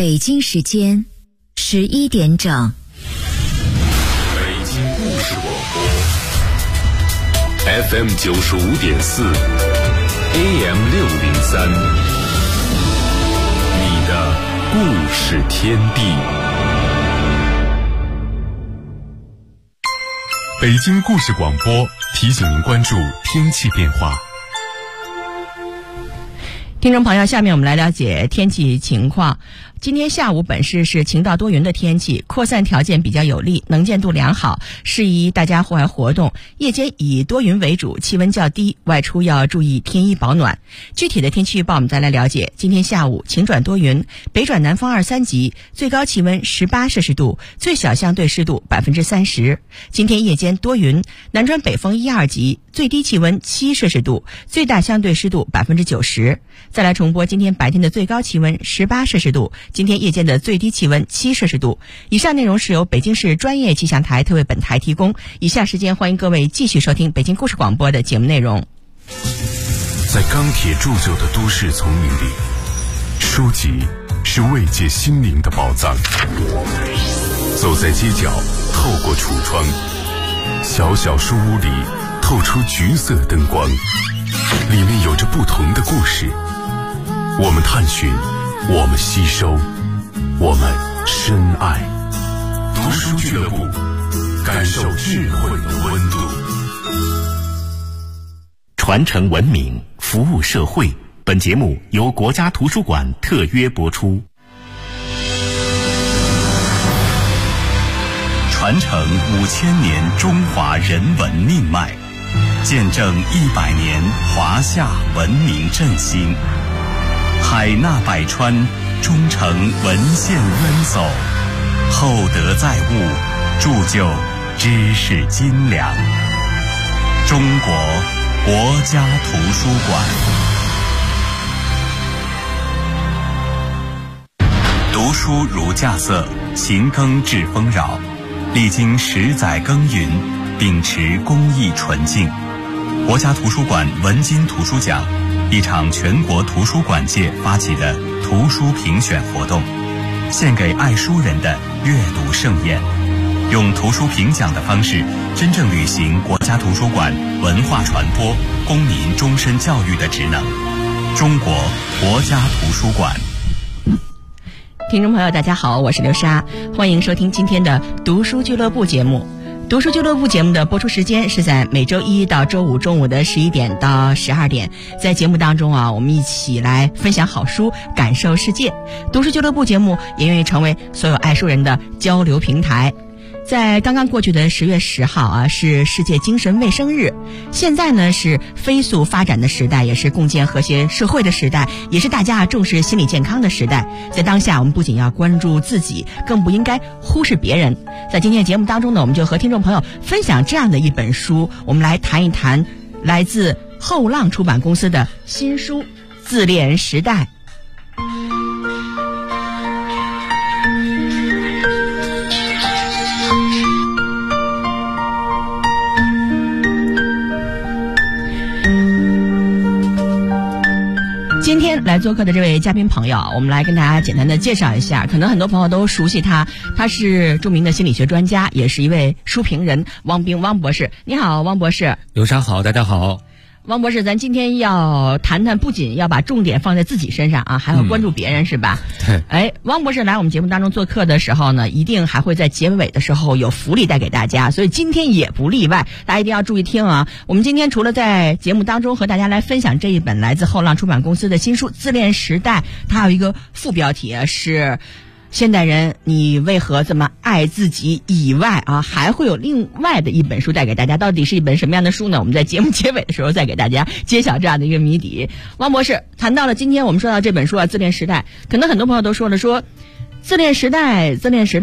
北京时间11点整。 北京故事广播 FM 95.4 AM 603，你的故事天地。北京故事广播提醒您关注天气变化。 听众朋友，下面我们来了解天气情况。今天下午本市是晴到多云的天气，扩散条件比较有利，能见度良好，适宜大家户外活动。夜间以多云为主，气温较低，外出要注意添衣保暖。具体的天气预报我们再来了解。今天下午晴转多云，北转南风2、3级，最高气温18摄氏度，最小相对湿度30%。今天夜间多云，南转北风1、2级，最低气温7摄氏度，最大相对湿度90%。再来重播今天白天的最高气温18摄氏度，今天夜间的最低气温7摄氏度。以上内容是由北京市专业气象台特为本台提供。以下时间欢迎各位继续收听北京故事广播的节目内容。 在钢铁铸就的都市丛林里，书籍是慰藉心灵的宝藏。走在街角，透过橱窗，小小书屋里透出橘色灯光，里面有着不同的故事。我们探寻，我们吸收，我们深爱。读书俱乐部，感受智慧的温度。 传承文明，服务社会。本节目由国家图书馆特约播出。传承5000年中华人文命脉，见证100年华夏文明振兴。海纳百川，忠诚文献渊走，厚德载物，铸就知识精良。中国国家图书馆。读书如稼穑，勤耕致丰饶。历经10载耕耘，秉持公益纯净，国家图书馆文津图书奖，一场全国图书馆界发起的图书评选活动，献给爱书人的阅读盛宴，用图书评奖的方式，真正履行国家图书馆文化传播、公民终身教育的职能。中国国家图书馆。 听众朋友大家好，我是刘莎，欢迎收听今天的读书俱乐部节目。读书俱乐部节目的播出时间是在每周一到周五中午的11点到12点。在节目当中我们一起来分享好书，感受世界。读书俱乐部节目也愿意成为所有爱书人的交流平台。在刚刚过去的10月10号是世界精神卫生日。现在呢是飞速发展的时代，也是共建和谐社会的时代，也是大家重视心理健康的时代。在当下，我们不仅要关注自己，更不应该忽视别人。在今天的节目当中呢，我们就和听众朋友分享这样的一本书，我们来谈一谈来自后浪出版公司的新书《自恋时代》。今天来做客的这位嘉宾朋友，我们来跟大家简单的介绍一下。可能很多朋友都熟悉他，他是著名的心理学专家，也是一位书评人，汪冰汪博士。你好，汪博士。 刘莎好，大家好。 汪博士，咱今天要谈谈，不仅要把重点放在自己身上还要关注别人，是吧？ 对。 汪博士来我们节目当中做客的时候呢，一定还会在结尾的时候有福利带给大家，所以今天也不例外，大家一定要注意听啊！我们今天除了在节目当中和大家来分享这一本来自后浪出版公司的新书《自恋时代》，它还有一个副标题是现代人你为何这么爱自己以外还会有另外的一本书带给大家，到底是一本什么样的书呢？我们在节目结尾的时候再给大家揭晓这样的一个谜底。汪博士谈到了今天我们说到这本书自恋时代，可能很多朋友都说了，自恋时代，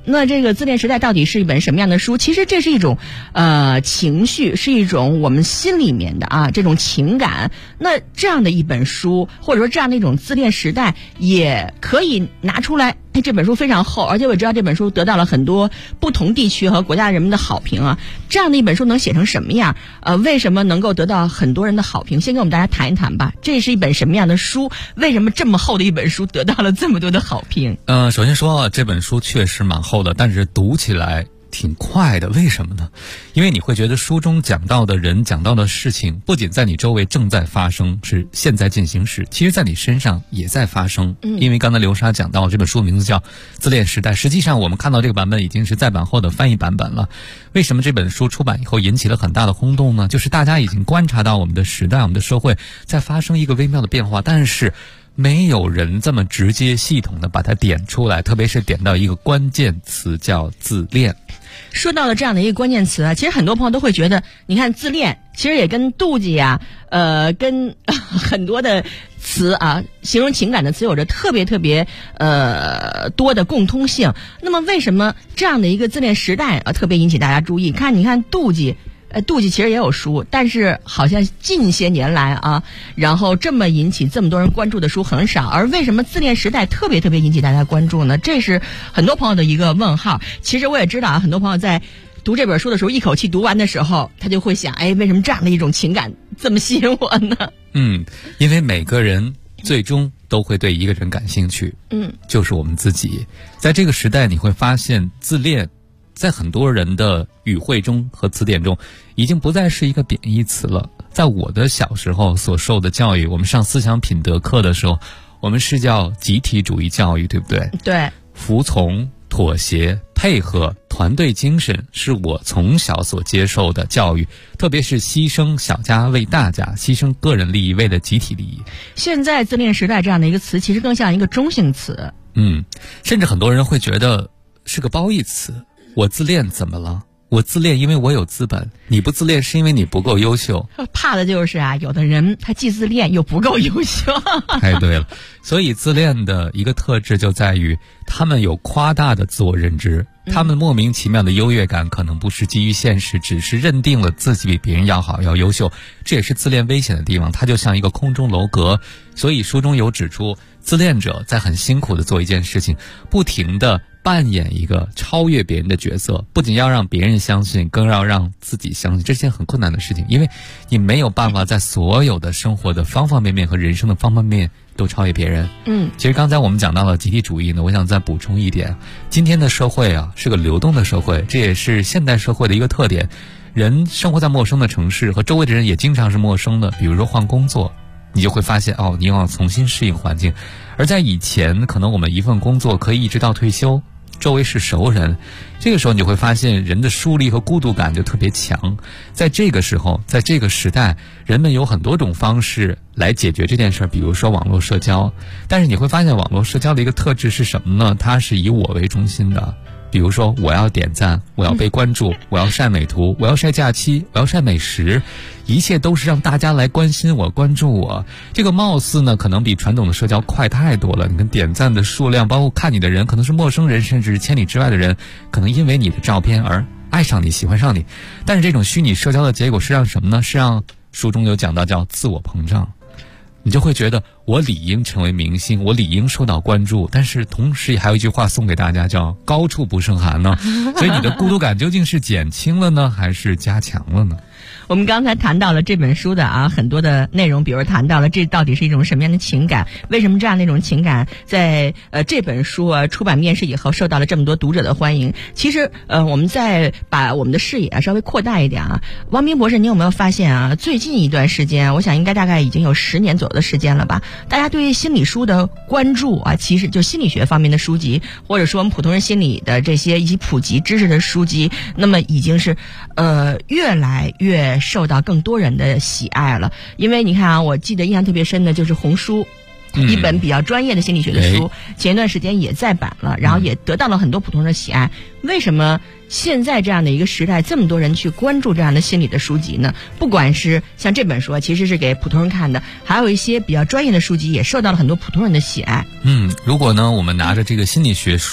那这个自恋时代到底是一本什么样的书？其实这是一种情绪，是一种我们心里面的这种情感。那这样的一本书，或者说这样的一种自恋时代，也可以拿出来。这本书非常厚，而且我知道这本书得到了很多不同地区和国家人们的好评啊。这样的一本书能写成什么样？为什么能够得到很多人的好评？先跟我们大家谈一谈吧。这是一本什么样的书？为什么这么厚的一本书得到了这么多的好评？ 首先说这本书确实蛮厚的，但是读起来挺快的。为什么呢？因为你会觉得书中讲到的人讲到的事情不仅在你周围正在发生，是现在进行时，其实在你身上也在发生。因为刚才刘莎讲到这本书名字叫《自恋时代》，实际上我们看到这个版本已经是再版后的翻译版本了。为什么这本书出版以后引起了很大的轰动呢？就是大家已经观察到我们的时代，我们的社会在发生一个微妙的变化，但是没有人这么直接系统的把它点出来，特别是点到一个关键词叫自恋。 说到了这样的一个关键词其实很多朋友都会觉得，你看自恋其实也跟妒忌跟很多的词形容情感的词有着特别多的共通性。那么为什么这样的一个自恋时代特别引起大家注意？你看妒忌其实也有书，但是好像近些年来然后这么引起这么多人关注的书很少。而为什么自恋时代特别引起大家关注呢？这是很多朋友的一个问号。其实我也知道很多朋友在读这本书的时候，一口气读完的时候，他就会想，为什么这样的一种情感这么吸引我呢？ 因为每个人最终都会对一个人感兴趣，就是我们自己。在这个时代，你会发现自恋在很多人的语汇中和词典中已经不再是一个贬义词了。在我的小时候所受的教育，我们上思想品德课的时候，我们是叫集体主义教育，对不对？ 对， 服从、妥协、配合、团队精神是我从小所接受的教育，特别是牺牲小家为大家，牺牲个人利益为了集体利益。 现在自恋时代这样的一个词其实更像一个中性词， 甚至很多人会觉得是个褒义词。我自恋怎么了？我自恋因为我有资本，你不自恋是因为你不够优秀。 怕的就是有的人他既自恋又不够优秀。 太对了，所以自恋的一个特质就在于他们有夸大的自我认知，他们莫名其妙的优越感可能不是基于现实，只是认定了自己比别人要好要优秀。这也是自恋危险的地方，它就像一个空中楼阁。所以书中有指出，自恋者在很辛苦的做一件事情，不停的扮演一个超越别人的角色，不仅要让别人相信，更要让自己相信，这是件很困难的事情。因为你没有办法在所有的生活的方方面面和人生的方方面面都超越别人。其实刚才我们讲到了集体主义呢，我想再补充一点，今天的社会是个流动的社会，这也是现代社会的一个特点。人生活在陌生的城市，和周围的人也经常是陌生的。比如说换工作，你就会发现你要重新适应环境。而在以前，可能我们一份工作可以一直到退休，周围是熟人，这个时候你就会发现人的疏离和孤独感就特别强。在这个时候，在这个时代，人们有很多种方式来解决这件事，比如说网络社交。但是你会发现网络社交的一个特质是什么呢？它是以我为中心的。比如说我要点赞，我要被关注，我要晒美图，我要晒假期，我要晒美食，一切都是让大家来关心我，关注我。这个貌似呢可能比传统的社交快太多了，你跟点赞的数量，包括看你的人可能是陌生人，甚至是千里之外的人，可能因为你的照片而爱上你，喜欢上你。但是这种虚拟社交的结果是让什么呢？是让书中有讲到叫自我膨胀。你就会觉得我理应成为明星，我理应受到关注，但是同时也还有一句话送给大家，叫高处不胜寒呢。所以你的孤独感究竟是减轻了呢，还是加强了呢？ 我们刚才谈到了这本书的很多的内容，比如谈到了这到底是一种什么样的情感，为什么这样的一种情感在这本书出版面世以后受到了这么多读者的欢迎。其实我们再把我们的视野稍微扩大一点汪斌博士，你有没有发现最近一段时间，我想应该大概已经有10年左右的时间了吧，大家对心理书的关注其实就心理学方面的书籍，或者说我们普通人心理的这些以及普及知识的书籍，那么已经是越来越受到更多人的喜爱了。因为你看我记得印象特别深的就是红书，一本比较专业的心理学的书，前一段时间也再版了，然后也得到了很多普通人的喜爱。为什么现在这样的一个时代，这么多人去关注这样的心理的书籍呢？不管是像这本书其实是给普通人看的，还有一些比较专业的书籍也受到了很多普通人的喜爱。 如果呢我们拿着这个心理学书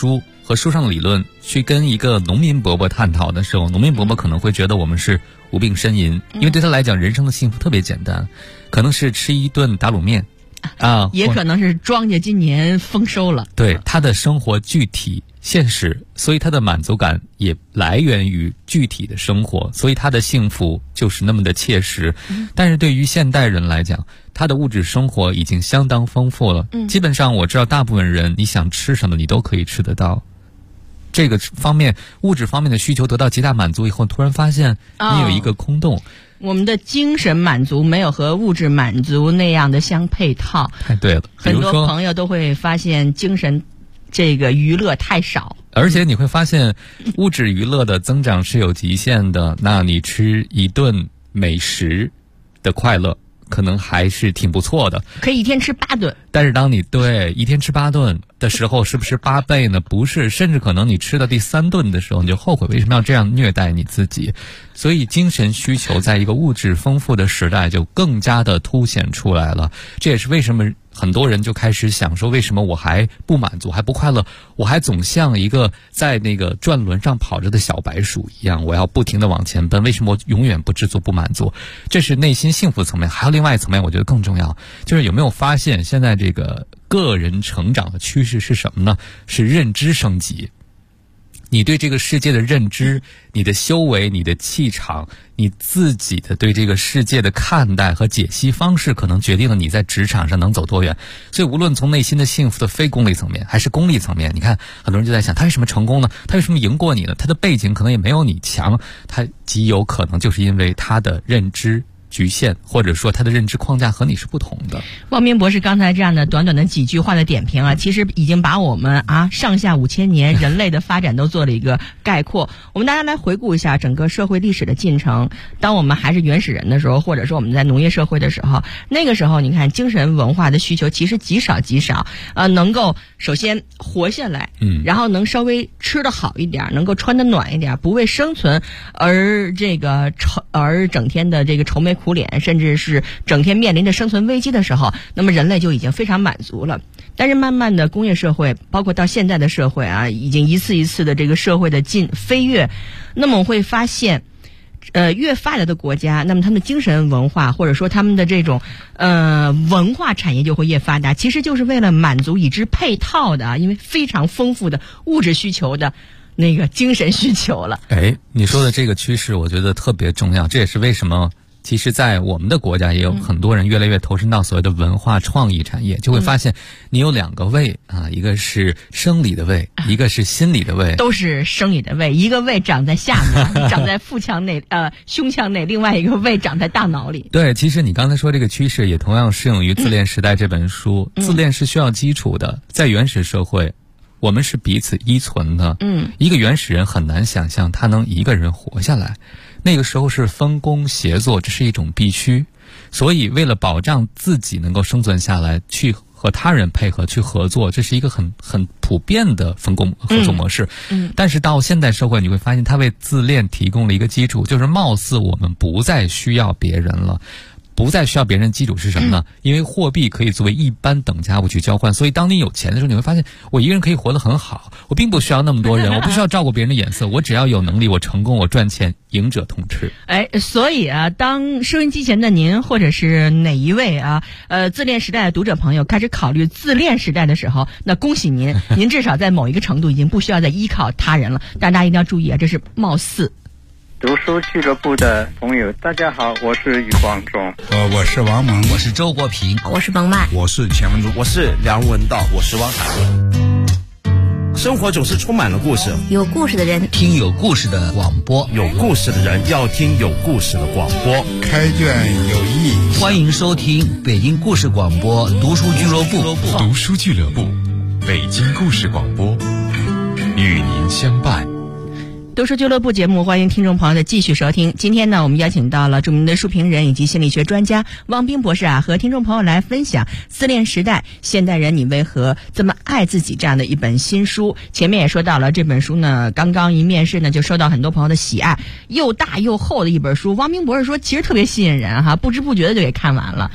和书上的理论去跟一个农民伯伯探讨的时候，农民伯伯可能会觉得我们是无病呻吟，因为对他来讲，人生的幸福特别简单，可能是吃一顿打卤面啊， 也可能是庄稼今年丰收了。 对，他的生活具体现实，所以他的满足感也来源于具体的生活，所以他的幸福就是那么的切实。但是对于现代人来讲，他的物质生活已经相当丰富了，基本上我知道大部分人你想吃什么你都可以吃得到。这个方面物质方面的需求得到极大满足以后，突然发现你有一个空洞， 我们的精神满足没有和物质满足那样的相配套。 太对了， 很多朋友都会发现精神这个娱乐太少， 而且你会发现物质娱乐的增长是有极限的。那你吃一顿美食的快乐可能还是挺不错的， 可以一天吃8顿。 但是当你对一天吃8顿的时候，是不是8倍呢？不是，甚至可能你吃到第3顿的时候，你就后悔为什么要这样虐待你自己。所以精神需求在一个物质丰富的时代就更加的凸显出来了。这也是为什么很多人就开始想说，为什么我还不满足，还不快乐，我还总像一个在那个转轮上跑着的小白鼠一样，我要不停的往前奔，为什么我永远不知足不满足？这是内心幸福层面。还有另外一层面我觉得更重要，就是有没有发现现在这个个人成长的趋势是什么呢？是认知升级。你对这个世界的认知，你的修为，你的气场，你自己的对这个世界的看待和解析方式，可能决定了你在职场上能走多远。所以无论从内心的幸福的非功利层面还是功利层面，你看很多人就在想，他为什么成功呢？他为什么赢过你呢？他的背景可能也没有你强，他极有可能就是因为他的认知局限，或者说他的认知框架和你是不同的。 汪明博士刚才这样的短短的几句话的点评啊，其实已经把我们上下5000年人类的发展都做了一个概括。我们大家来回顾一下整个社会历史的进程。当我们还是原始人的时候，或者说我们在农业社会的时候，那个时候你看精神文化的需求其实极少，能够首先活下来，然后能稍微吃得好一点，能够穿得暖一点，不为生存而整天的这个愁眉苦脸，甚至是整天面临着生存危机的时候，那么人类就已经非常满足了。但是慢慢的工业社会，包括到现在的社会已经一次一次的这个社会的飞跃，那么我会发现越发达的国家，那么他们的精神文化或者说他们的这种文化产业就会越发达，其实就是为了满足已知配套的因为非常丰富的物质需求的那个精神需求了。 你说的这个趋势我觉得特别重要，这也是为什么其实在我们的国家也有很多人越来越投身到所谓的文化创意产业，就会发现你有2个胃一个是生理的胃，一个是心理的胃， 都是生理的胃，一个胃长在下面长在腹腔内胸腔内，另外一个胃长在大脑里。 对，其实你刚才说这个趋势也同样适用于《自恋时代》这本书。自恋是需要基础的，在原始社会我们是彼此依存的，一个原始人很难想象他能一个人活下来，那个时候是分工协作，这是一种必须。所以为了保障自己能够生存下来，去和他人配合去合作，这是一个很普遍的分工合作模式。但是到现代社会你会发现，它为自恋提供了一个基础，就是貌似我们不再需要别人了。不再需要别人，基础是什么呢？因为货币可以作为一般等价物去交换，所以当你有钱的时候，你会发现我一个人可以活得很好，我并不需要那么多人，我不需要照顾别人的眼色，我只要有能力，我成功，我赚钱，赢者通吃。 所以当收音机前的您或者是哪一位自恋时代的读者朋友开始考虑自恋时代的时候，那恭喜您，您至少在某一个程度已经不需要再依靠他人了。但大家一定要注意这是貌似。 读书俱乐部的朋友大家好，我是余光中， 我是王蒙， 我是周国平， 我是彭曼， 我是钱文竹， 我是梁文道，我是汪涵。生活总是充满了故事， 有故事的人听有故事的广播， 有故事的人要听有故事的广播。 开卷有益， 欢迎收听北京故事广播读书俱乐部。 读书俱乐部，北京故事广播，与您相伴。 读书俱乐部节目，欢迎听众朋友的继续收听。今天呢，我们邀请到了著名的书评人以及心理学专家汪斌博士和听众朋友来分享《自恋时代：现代人你为何这么爱自己》这样的一本新书。前面也说到了，这本书呢，刚刚一面世呢，就受到很多朋友的喜爱，又大又厚的一本书。汪斌博士说，其实特别吸引人不知不觉的就给看完了。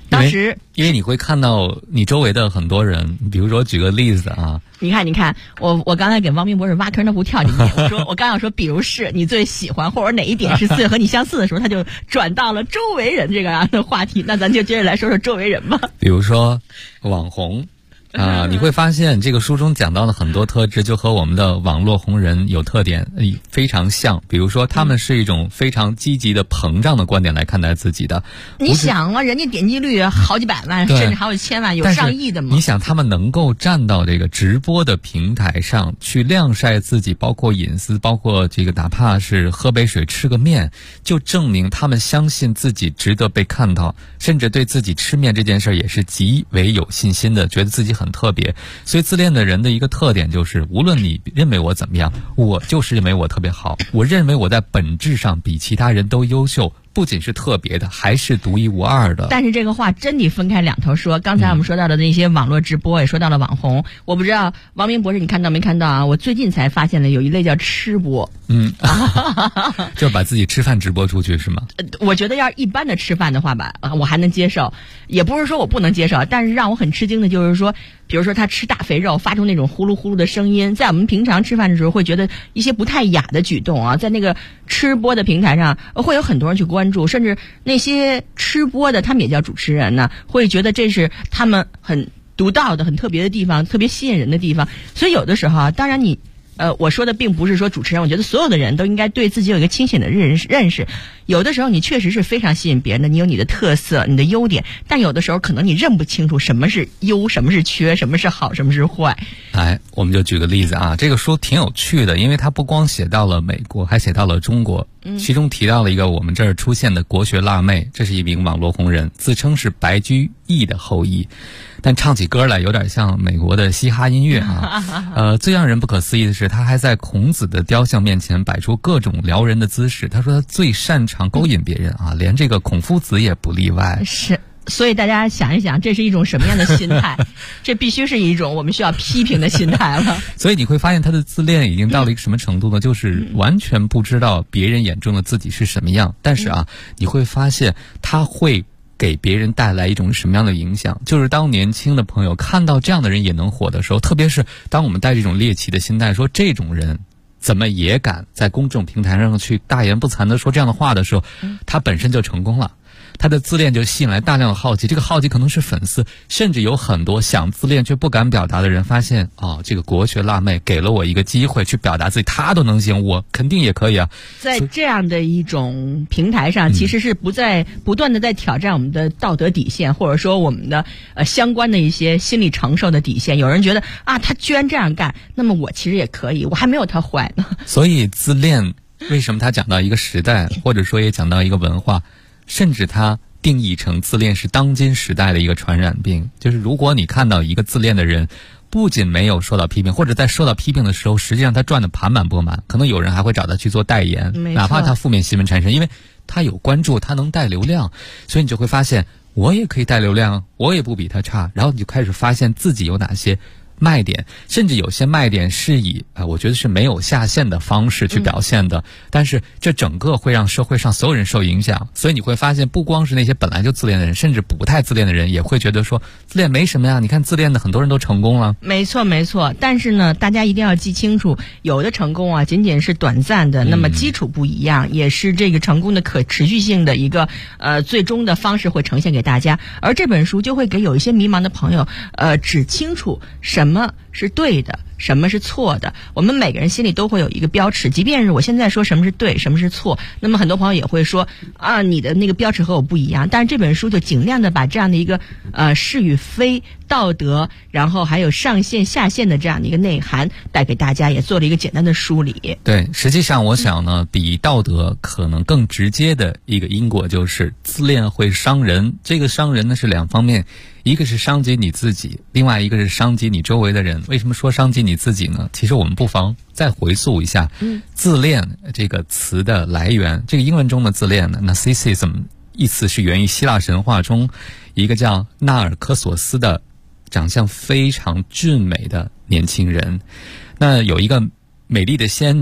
当时因为你会看到你周围的很多人，比如说举个例子啊， 你看，我刚才给汪明博士挖坑，他不跳进去。我刚要说，比如是你最喜欢或者哪一点是最和你相似的时候，他就转到了周围人这个样的话题。那咱就接着来说说周围人吧。 比如说网红。你会发现这个书中讲到的很多特质就和我们的网络红人有特点非常像，比如说他们是一种非常积极的膨胀的观点来看待自己的。 你想啊，人家点击率好几百万甚至还有千万，有上亿的嘛。 你想他们能够站到这个直播的平台上去晾晒自己，包括隐私，包括这个哪怕是喝杯水吃个面，就证明他们相信自己值得被看到，甚至对自己吃面这件事也是极为有信心的，觉得自己很特别。所以自恋的人的一个特点就是，无论你认为我怎么样，我就是认为我特别好，我认为我在本质上比其他人都优秀，不仅是特别的，还是独一无二的。 但是这个话真得分开两头说。刚才我们说到的那些网络直播，也说到了网红。我不知道王明博士你看到没看到啊？我最近才发现了有一类叫吃播。 就把自己吃饭直播出去是吗？ 我觉得要是一般的吃饭的话吧，我还能接受，也不是说我不能接受，但是让我很吃惊的就是说，比如说他吃大肥肉发出那种呼噜呼噜的声音，在我们平常吃饭的时候会觉得一些不太雅的举动啊，在那个吃播的平台上会有很多人去关注，甚至那些吃播的他们也叫主持人呢，会觉得这是他们很独到的很特别的地方，特别吸引人的地方。所以有的时候啊，当然我说的并不是说主持人，我觉得所有的人都应该对自己有一个清醒的认识。有的时候你确实是非常吸引别人的，你有你的特色，你的优点，但有的时候可能你认不清楚什么是优，什么是缺，什么是好，什么是坏。 我们就举个例子啊，这个书挺有趣的，因为它不光写到了美国，还写到了中国。其中提到了一个我们这儿出现的国学辣妹，这是一名网络红人，自称是白居易的后裔，但唱起歌来有点像美国的嘻哈音乐啊。最让人不可思议的是，他还在孔子的雕像面前摆出各种撩人的姿势。他说他最擅长勾引别人啊，连这个孔夫子也不例外。 是。所以大家想一想，这是一种什么样的心态？这必须是一种我们需要批评的心态了。 所以你会发现他的自恋已经到了一个什么程度呢？就是完全不知道别人眼中的自己是什么样。但是你会发现他会给别人带来一种什么样的影响？就是当年轻的朋友看到这样的人也能火的时候，特别是当我们带这种猎奇的心态，说这种人怎么也敢在公众平台上去大言不惭的说这样的话的时候，他本身就成功了。他的自恋就吸引来大量的好奇，这个好奇可能是粉丝，甚至有很多想自恋却不敢表达的人发现，这个国学辣妹给了我一个机会去表达自己，他都能行，我肯定也可以啊。 在这样的一种平台上，其实是不断的在挑战我们的道德底线，或者说我们的相关的一些心理承受的底线。有人觉得他居然这样干，那么我其实也可以，我还没有他坏呢。 所以自恋为什么他讲到一个时代，或者说也讲到一个文化，甚至他定义成自恋是当今时代的一个传染病。就是如果你看到一个自恋的人不仅没有受到批评，或者在受到批评的时候实际上他赚得盆满钵满，可能有人还会找他去做代言，哪怕他负面新闻产生，因为他有关注，他能带流量。所以你就会发现我也可以带流量，我也不比他差，然后你就开始发现自己有哪些卖点，甚至有些卖点是以我觉得是没有下限的方式去表现的，但是这整个会让社会上所有人受影响。所以你会发现不光是那些本来就自恋的人，甚至不太自恋的人也会觉得说自恋没什么呀，你看自恋的很多人都成功了。 没错，但是呢大家一定要记清楚，有的成功仅仅是短暂的，那么基础不一样，也是这个成功的可持续性的一个最终的方式会呈现给大家。而这本书就会给有一些迷茫的朋友指清楚什么是对的，什么是错的。我们每个人心里都会有一个标尺，即便是我现在说什么是对，什么是错，那么很多朋友也会说你的那个标尺和我不一样。但是这本书就尽量的把这样的一个是与非、道德，然后还有上限下限的这样的一个内涵带给大家，也做了一个简单的梳理。 对，实际上我想呢，比道德可能更直接的一个因果就是自恋会伤人。这个伤人呢是两方面，一个是伤及你自己，另外一个是伤及你周围的人。为什么说伤及你自己呢？其实我们不妨再回溯一下自恋这个词的来源。这个英文中的自恋呢 narcissism 意思是源于希腊神话中一个叫纳尔科索斯的长相非常俊美的年轻人。那有一个美丽的仙女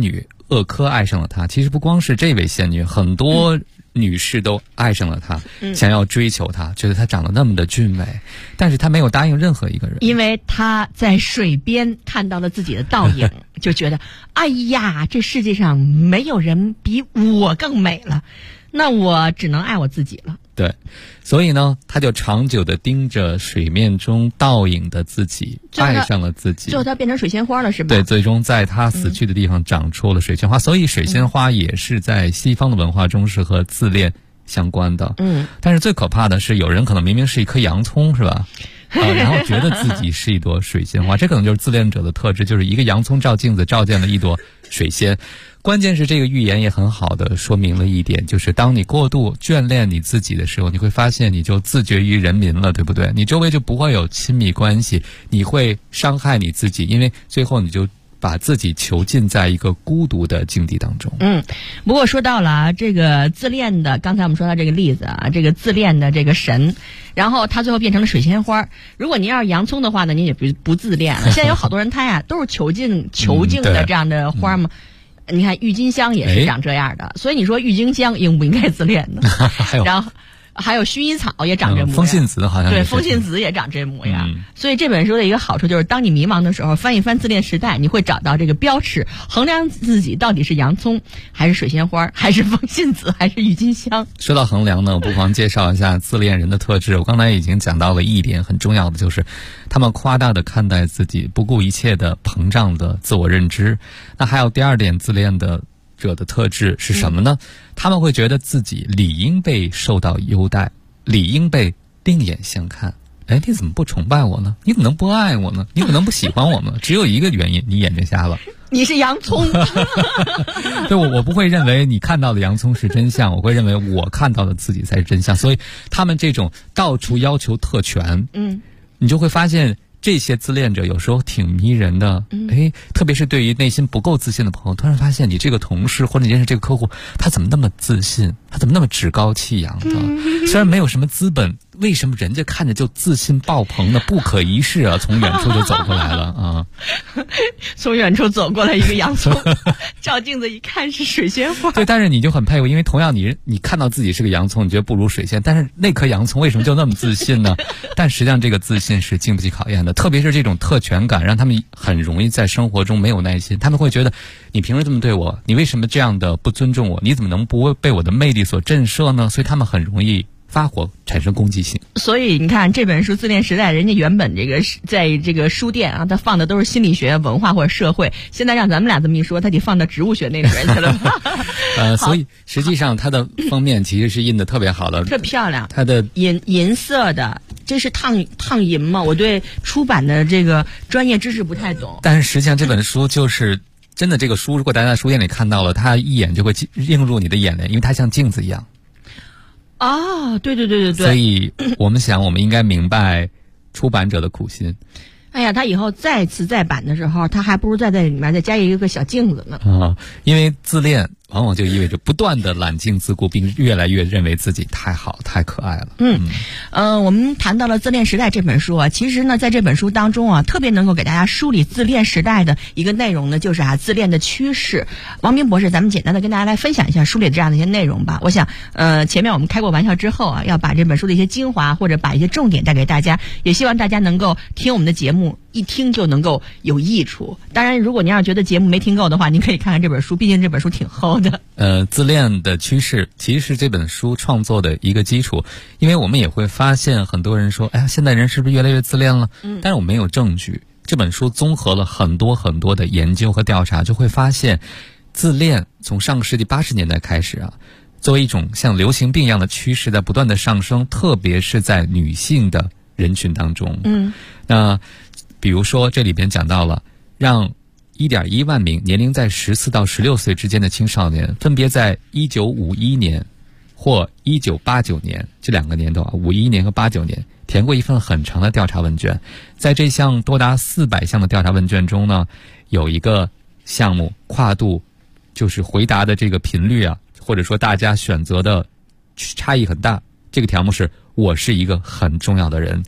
鄂科爱上了他。其实不光是这位仙女，很多女士都爱上了他，想要追求他，觉得他长得那么的俊美，但是他没有答应任何一个人， 因为他在水边看到了自己的倒影，就觉得哎呀，这世界上没有人比我更美了，那我只能爱我自己了。 对，所以呢，他就长久地盯着水面中倒影的自己，爱上了自己。 最后他变成水仙花了，是吧？ 对，最终在他死去的地方长出了水仙花，所以水仙花也是在西方的文化中是和自恋相关的。但是最可怕的是，有人可能明明是一颗洋葱，是吧？然后觉得自己是一朵水仙花，这可能就是自恋者的特质，就是一个洋葱照镜子照见了一朵水仙。关键是这个预言也很好的说明了一点，就是当你过度眷恋你自己的时候，你会发现你就自绝于人民了，对不对？你周围就不会有亲密关系，你会伤害你自己，因为最后你就把自己囚禁在一个孤独的境地当中。 不过说到了这个自恋的，刚才我们说到这个例子啊，这个自恋的这个神，然后他最后变成了水仙花。如果您要是洋葱的话呢，您也不自恋了。现在有好多人他呀都是囚禁的这样的花嘛。你看郁金香也是长这样的，所以你说郁金香应不应该自恋呢？然后还有薰衣草也长这模样， 风信子好像对，风信子也长这模样。所以这本书的一个好处就是，当你迷茫的时候，翻一翻自恋时代，你会找到这个标尺，衡量自己到底是洋葱还是水仙花，还是风信子，还是郁金香。 说到衡量呢，我不妨介绍一下自恋人的特质。我刚才已经讲到了一点很重要的，就是他们夸大的看待自己，不顾一切的膨胀的自我认知。那还有第二点，自恋的者的特质是什么呢？他们会觉得自己理应被受到优待，理应被另眼相看。哎，你怎么不崇拜我呢？你怎么能不爱我呢？你怎么能不喜欢我呢？只有一个原因，你眼睛瞎了。 你是洋葱。 对，我不会认为你看到的洋葱是真相，我会认为我看到的自己才是真相。所以他们这种到处要求特权，你就会发现这些自恋者有时候挺迷人的。特别是对于内心不够自信的朋友，突然发现你这个同事或者你认识这个客户，他怎么那么自信，他怎么那么趾高气扬的，虽然没有什么资本，为什么人家看着就自信爆棚的不可一世啊？从远处就走过来了啊！ 从远处走过来一个洋葱，照镜子一看是水仙花。 对，但是你就很佩服，因为同样你看到自己是个洋葱，你觉得不如水仙，但是那颗洋葱为什么就那么自信呢？但实际上这个自信是经不起考验的，特别是这种特权感，让他们很容易在生活中没有耐心。他们会觉得，你凭什么这么对我？你为什么这样的不尊重我？你怎么能不被我的魅力所震慑呢？所以他们很容易发火，产生攻击性。所以你看这本书《自恋时代》，人家原本这个在这个书店啊，他放的都是心理学、文化或者社会，现在让咱们俩这么一说，他得放到植物学那里边去了。 所以实际上它的封面其实是印的特别好的， 特漂亮。 它的银色的，这是烫银吗？我对出版的这个专业知识不太懂。 但是实际上这本书就是真的，这个书如果大家在书店里看到了，它一眼就会映入你的眼帘，因为它像镜子一样。 哦，对。 所以我们应该明白出版者的苦心。 哎呀，他以后再次再版的时候，他还不如在里面再加一个小镜子呢。 因为自恋往往就意味着不断的揽镜自顾，并越来越认为自己太好、太可爱了。 我们谈到了《自恋时代》这本书啊，其实呢，在这本书当中啊，特别能够给大家梳理自恋时代的一个内容呢，就是自恋的趋势。王斌博士，咱们简单的跟大家来分享一下梳理这样的一些内容吧。我想，前面我们开过玩笑之后啊，要把这本书的一些精华或者把一些重点带给大家，也希望大家能够听我们的节目，一听就能够有益处。当然，如果您要觉得节目没听够的话，您可以看看这本书，毕竟这本书挺厚的。 自恋的趋势其实是这本书创作的一个基础，因为我们也会发现很多人说，哎呀，现代人是不是越来越自恋了？但是我没有证据。这本书综合了很多的研究和调查，就会发现自恋从上个世纪80年代开始啊，作为一种像流行病一样的趋势在不断的上升，特别是在女性的人群当中。那比如说这里边讲到了让1.1万名年龄在14到16岁之间的青少年，分别在1951年或1989年这两个年度51年和89年填过一份很长的调查问卷。在这项多达400项的调查问卷中呢，有一个项目跨度就是回答的这个频率啊，或者说大家选择的差异很大。这个条目是我是一个很重要的人。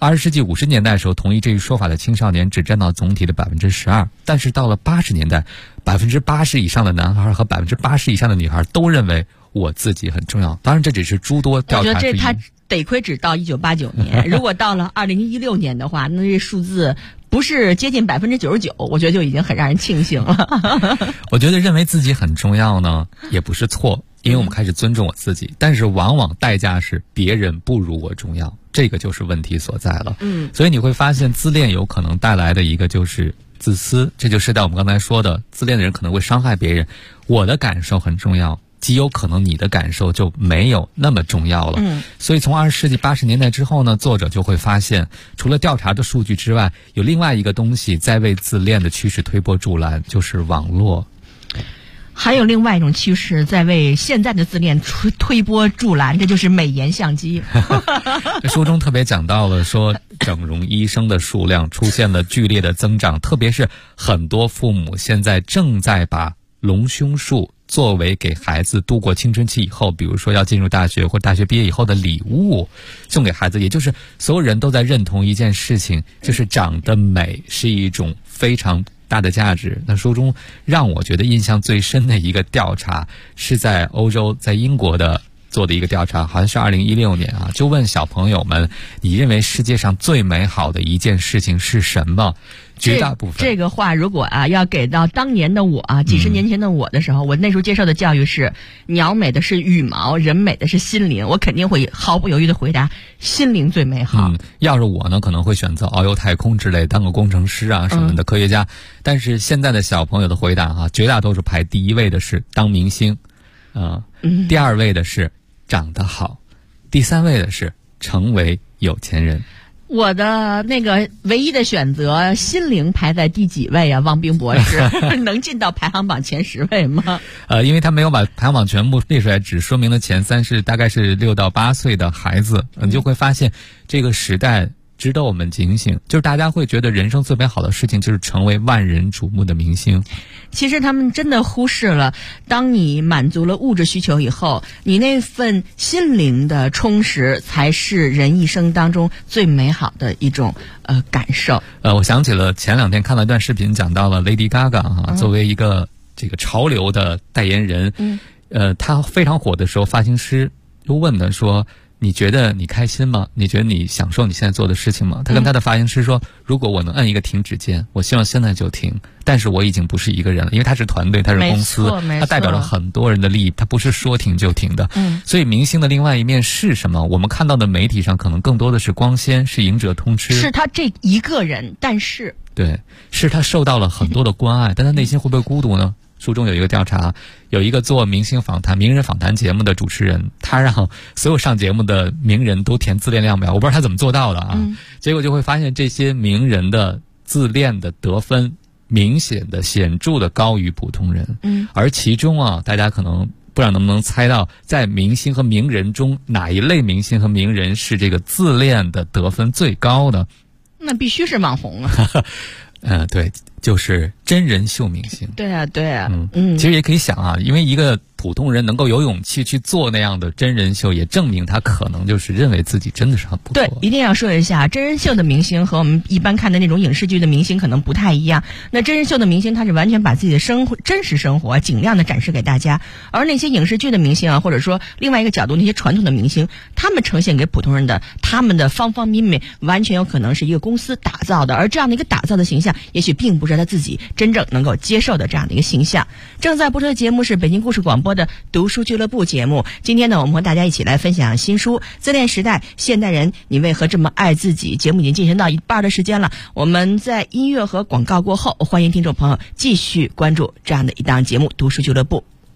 20世纪50年代的时候，同意这一说法的青少年只占到总体的12%，但是到了80年代，80%以上的男孩和80%以上的女孩都认为我自己很重要。当然，这只是诸多调查之一。 我觉得他得亏只到1989年，如果到了2016年的话，那这数字不是接近99%，我觉得就已经很让人庆幸了。 我觉得认为自己很重要呢，也不是错，因为我们开始尊重我自己，但是往往代价是别人不如我重要，这个就是问题所在了。所以你会发现自恋有可能带来的一个就是自私，这就是在我们刚才说的，自恋的人可能会伤害别人。我的感受很重要，极有可能你的感受就没有那么重要了。所以从20世纪80年代之后呢，作者就会发现，除了调查的数据之外，有另外一个东西在为自恋的趋势推波助澜，就是网络。 还有另外一种趋势在为现在的自恋推波助澜，这就是美颜相机。 书中特别讲到了说，整容医生的数量出现了剧烈的增长，特别是很多父母现在正在把隆胸术作为给孩子度过青春期以后，比如说要进入大学或大学毕业以后的礼物送给孩子，也就是所有人都在认同一件事情，就是长得美是一种非常大的价值。那书中让我觉得印象最深的一个调查是在欧洲，在英国的做的一个调查，好像是2016年啊，就问小朋友们，你认为世界上最美好的一件事情是什么？绝大部分这个话如果要给到当年的我几十年前的我的时候，我那时候接受的教育是鸟美的是羽毛，人美的是心灵，我肯定会毫不犹豫的回答心灵最美好。 要是我呢，可能会选择遨游太空之类，当个工程师啊什么的科学家。但是现在的小朋友的回答绝大多数排第一位的是当明星，第二位的是长得好，第三位的是成为有钱人。 我的那个唯一的选择，心灵排在第几位啊？汪冰博士能进到排行榜前10位吗？ 因为他没有把排行榜全部列出来，只说明了前3是大概是6到8岁的孩子，你就会发现这个时代值得我们警醒，就是大家会觉得人生最美好的事情就是成为万人瞩目的明星。 其实他们真的忽视了，当你满足了物质需求以后，你那份心灵的充实才是人一生当中最美好的一种感受。 我想起了前2天看了一段视频，讲到了 Lady Gaga 作为一个这个潮流的代言人，她非常火的时候，发型师又问她说，你觉得你开心吗？你觉得你享受你现在做的事情吗？他跟他的发型师说，如果我能按一个停止键，我希望现在就停，但是我已经不是一个人了，因为他是团队，他是公司，他代表了很多人的利益，他不是说停就停的。所以明星的另外一面是什么？我们看到的媒体上可能更多的是光鲜，是赢者通吃， 是他这一个人，但是对，是他受到了很多的关爱，但他内心会不会孤独呢？书中有一个调查，有一个做明星访谈、名人访谈节目的主持人，他让所有上节目的名人都填自恋量表，我不知道他怎么做到的啊。结果就会发现这些名人的自恋的得分明显的显著的高于普通人。而其中大家可能不知道能不能猜到，在明星和名人中哪一类明星和名人是这个自恋的得分最高的？ 那必须是网红啊。 对，就是真人秀明星。 对啊。 其实也可以想因为一个普通人能够有勇气去做那样的真人秀，也证明他可能就是认为自己真的是很不错。 对，一定要说一下，真人秀的明星和我们一般看的那种影视剧的明星可能不太一样。那真人秀的明星他是完全把自己的真实生活尽量的展示给大家，而那些影视剧的明星或者说另外一个角度，那些传统的明星，他们呈现给普通人的他们的方方面面完全有可能是一个公司打造的，而这样的一个打造的形象也许并不是他自己真正能够接受的这样的一个形象。正在播出的节目是北京故事广播的读书俱乐部节目，今天呢，我们和大家一起来分享新书《自恋时代：现代人你为何这么爱自己》。节目已经进行到一半的时间了，我们在音乐和广告过后，欢迎听众朋友继续关注这样的一档节目《读书俱乐部》。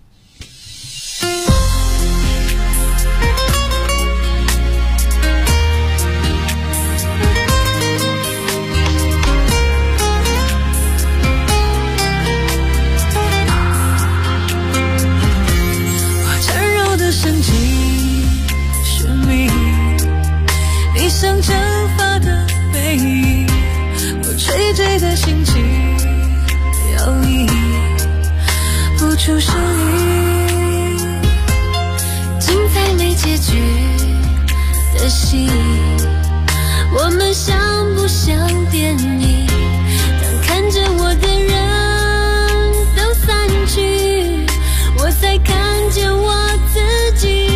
像蒸发的背影，我垂坠的心情摇曳不出声音，精彩没结局的戏， 我们像不像电影？当看着我的人都散去，我才看见我自己。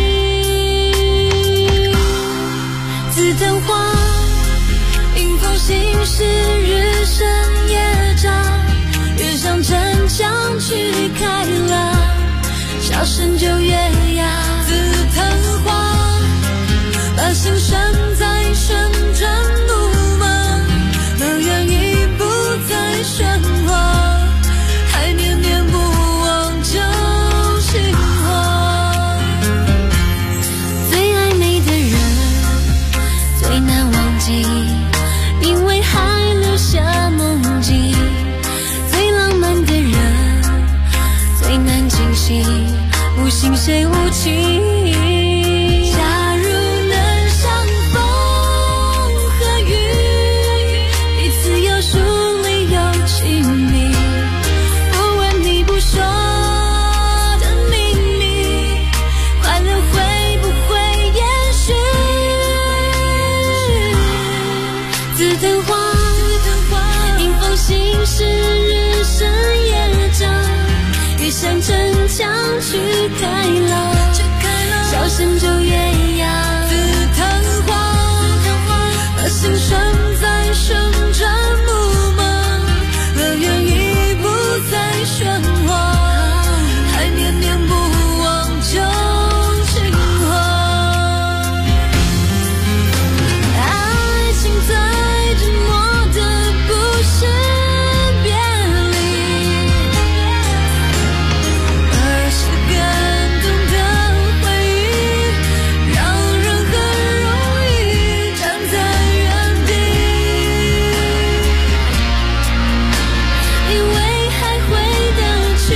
紫藤花，迎风行驶，日升夜长，越向城墙去开朗，笑声就越哑。紫藤花，把心拴在旋转木马，乐园已不再喧哗，还念念不忘旧情话。最暧昧的人最难忘记，因为还留下梦境。最浪漫的人最难惊喜，无心谁无情。假如能相逢和雨，彼此有疏离有亲密，不问你不说的秘密，快乐会不会延续？紫藤花，迎风行驶，日升夜长，越向城墙去开朗，笑声就越哑。紫藤花，把心拴在旋转木马，乐园已不再喧哗，还念念不忘旧情话。爱情最折磨的不是别离，而是感动的回忆，让人很容易站在原地，以为还回得去。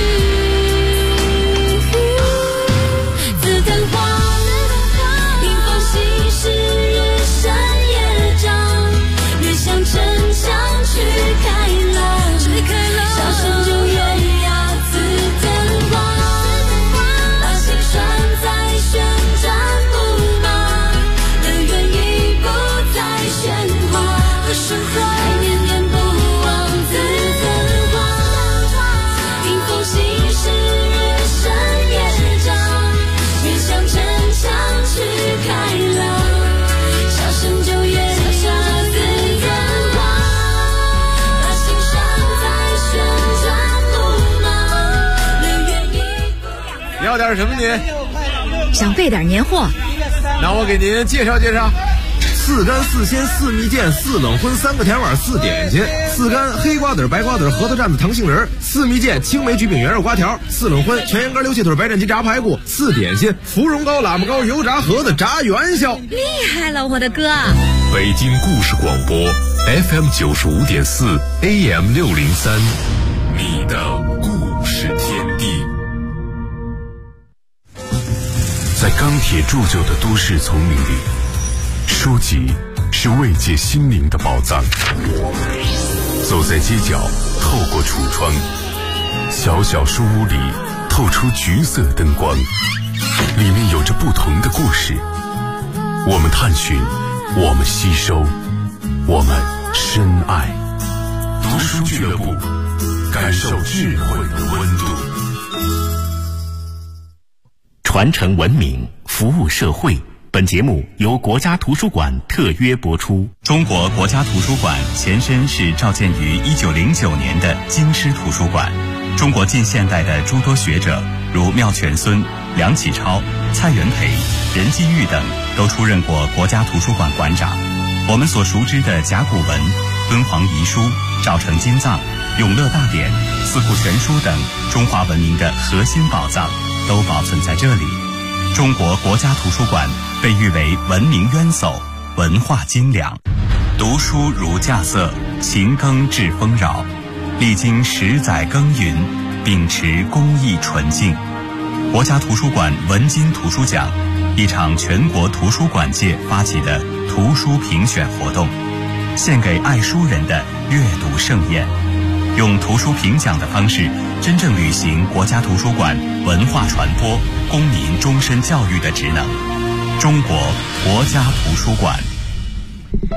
紫藤花，迎风行驶，日升夜长，越向城墙去开朗，笑声就越哑。紫藤花，把心拴在旋转木马，乐园已不再喧哗，还念念不忘。紫藤花，迎风行驶，日升夜长，越向城墙去开朗，笑声就越哑。紫藤花，把心拴在旋转木马，乐园已不要点什么您？ 想备点年货， 那我给您介绍介绍。4干4鲜4蜜饯4冷荤3个甜碗4点心，4干黑瓜子白瓜子核桃蘸子糖杏仁，4蜜饯青梅菊饼圆肉瓜条，4冷荤全羊肝溜蟹腿白斩鸡炸排骨，4点心芙蓉糕喇嘛糕油炸盒子炸元宵。 厉害了，我的哥！ 北京故事广播 FM 95.4 AM 603，你的故事天地。在钢铁铸就的都市丛林里，书籍是慰藉心灵的宝藏。走在街角，透过橱窗，小小书屋里透出橘色灯光，里面有着不同的故事。我们探寻，我们吸收，我们深爱。读书俱乐部，感受智慧的温度。 传承文明，服务社会。本节目由国家图书馆特约播出。 中国国家图书馆前身是召建于1909年的京师图书馆。中国近现代的诸多学者，如妙泉孙、梁启超、蔡元培、任继玉等，都出任过国家图书馆馆长。我们所熟知的甲骨文、敦煌遗书、赵城金藏、永乐大典、四库全书等中华文明的核心宝藏，都保存在这里。中国国家图书馆被誉为文明渊薮，文化精良。读书如稼穑，勤耕致丰饶。历经10载耕耘，秉持公益纯净。国家图书馆文津图书奖，一场全国图书馆界发起的图书评选活动，献给爱书人的阅读盛宴。用图书评奖的方式，真正履行国家图书馆文化传播、公民终身教育的职能。中国国家图书馆。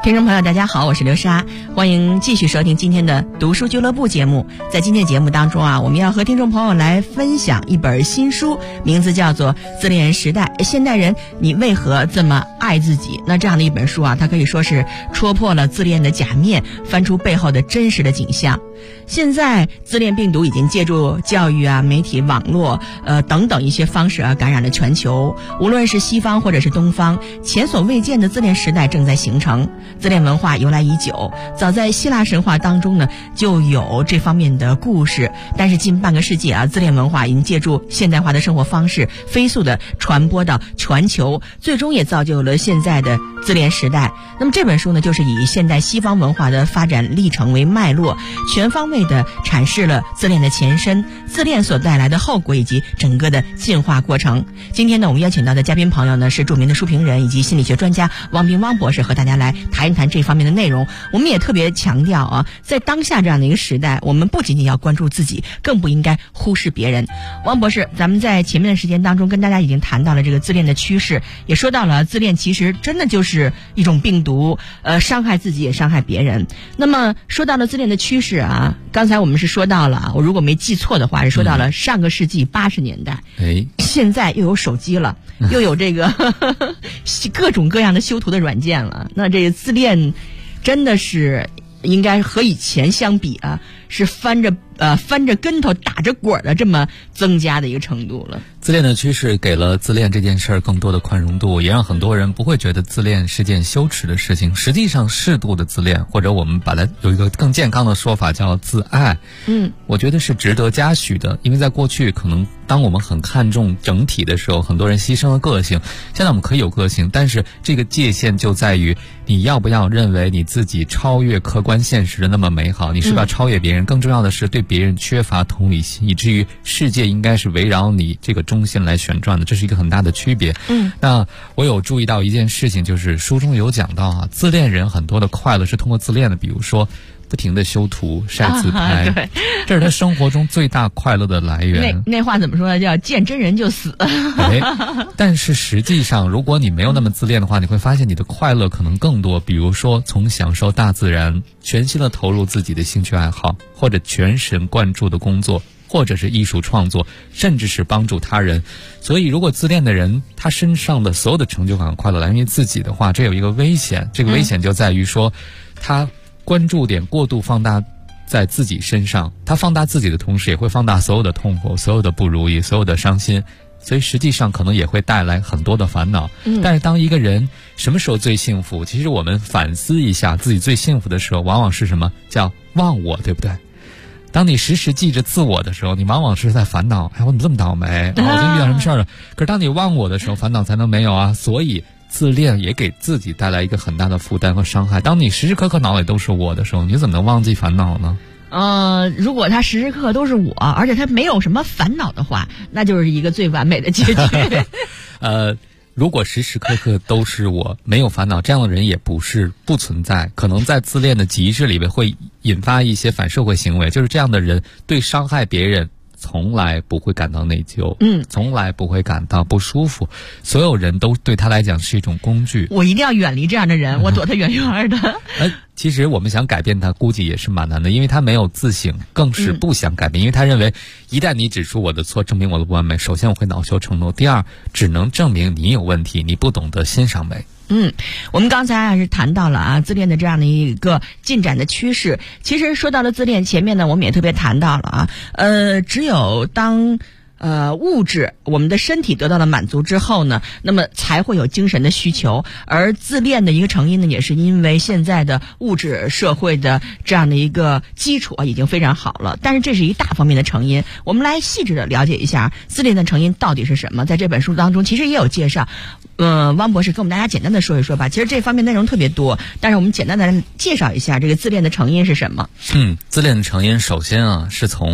听众朋友大家好，我是刘莎，欢迎继续收听今天的读书俱乐部节目。在今天节目当中啊，我们要和听众朋友来分享一本新书，名字叫做《自恋时代：现代人你为何这么爱自己》。那这样的一本书啊，它可以说是戳破了自恋的假面，翻出背后的真实的景象。现在自恋病毒已经借助教育啊、媒体、网络等等一些方式啊，感染了全球。无论是西方或者是东方，前所未见的自恋时代正在形成。自恋文化由来已久，早在希腊神话当中呢就有这方面的故事。但是近半个世纪啊，自恋文化已经借助现代化的生活方式，飞速的传播到全球，最终也造就了现在的自恋时代。那么这本书呢，就是以现代西方文化的发展历程为脉络，全方位的阐释了自恋的前身、自恋所带来的后果以及整个的进化过程。今天呢，我们邀请到的嘉宾朋友呢是著名的书评人以及心理学专家汪斌汪博士，和大家来谈一谈这方面的内容。我们也特别强调啊，在当下这样的一个时代，我们不仅仅要关注自己，更不应该忽视别人。汪博士，咱们在前面的时间当中跟大家已经谈到了这个自恋的趋势，也说到了自恋其实真的就是一种病毒，伤害自己也伤害别人。那么说到了自恋的趋势啊，刚才我们是说到了，我如果没记错的话，是说到了上个世纪80年代。现在又有手机了，又有这个各种各样的修图的软件了。那这个自恋真的是应该和以前相比啊，是翻着跟头打着滚的这么增加的一个程度了。 自恋的趋势给了自恋这件事儿更多的宽容度，也让很多人不会觉得自恋是件羞耻的事情。实际上适度的自恋，或者我们把它有一个更健康的说法叫自爱，我觉得是值得嘉许的。因为在过去可能当我们很看重整体的时候，很多人牺牲了个性。现在我们可以有个性，但是这个界限就在于你要不要认为你自己超越客观现实的那么美好，你是不是要超越别人，更重要的是对别人缺乏同理心，以至于世界应该是围绕你这个中心来旋转的，这是一个很大的区别。那我有注意到一件事情，就是书中有讲到啊，自恋人很多的快乐是通过自恋的，比如说不停的修图晒自拍，对，这是他生活中最大快乐的来源。 那话怎么说呢？叫见真人就死。 但是实际上如果你没有那么自恋的话，你会发现你的快乐可能更多，比如说从享受大自然，全心的投入自己的兴趣爱好，或者全神贯注的工作，或者是艺术创作，甚至是帮助他人。所以如果自恋的人他身上的所有的成就感和快乐来源于自己的话，这有一个危险，这个危险就在于说他关注点过度放大在自己身上，他放大自己的同时也会放大所有的痛苦，所有的不如意，所有的伤心，所以实际上可能也会带来很多的烦恼。但是当一个人什么时候最幸福，其实我们反思一下自己最幸福的时候往往是什么，叫忘我，对不对？当你时时记着自我的时候，你往往是在烦恼，我怎么这么倒霉，我今天遇到什么事儿了。可是当你忘我的时候，烦恼才能没有啊。所以自恋也给自己带来一个很大的负担和伤害。当你时时刻刻脑里都是我的时候，你怎么能忘记烦恼呢？ 如果他时时刻刻都是我，而且他没有什么烦恼的话，那就是一个最完美的结局。 如果时时刻刻都是我，没有烦恼，这样的人也不存在。可能在自恋的极致里面会引发一些反社会行为，就是这样的人对伤害别人从来不会感到内疚，从来不会感到不舒服，所有人都对他来讲是一种工具。 我一定要远离这样的人，我躲他远远的。 其实我们想改变他估计也是蛮难的，因为他没有自省，更是不想改变，因为他认为一旦你指出我的错，证明我的不完美，首先我会恼羞成怒，第二只能证明你有问题，你不懂得欣赏美。 我们刚才还是谈到了啊自恋的这样的一个进展的趋势。其实说到了自恋，前面呢我们也特别谈到了啊，只有当物质我们的身体得到了满足之后呢，那么才会有精神的需求。而自恋的一个成因呢，也是因为现在的物质社会的这样的一个基础已经非常好了，但是这是一大方面的成因。我们来细致的了解一下自恋的成因到底是什么。在这本书当中其实也有介绍，汪博士跟我们大家简单的说一说吧。其实这方面内容特别多，但是我们简单的介绍一下这个自恋的成因是什么。 自恋的成因首先啊是从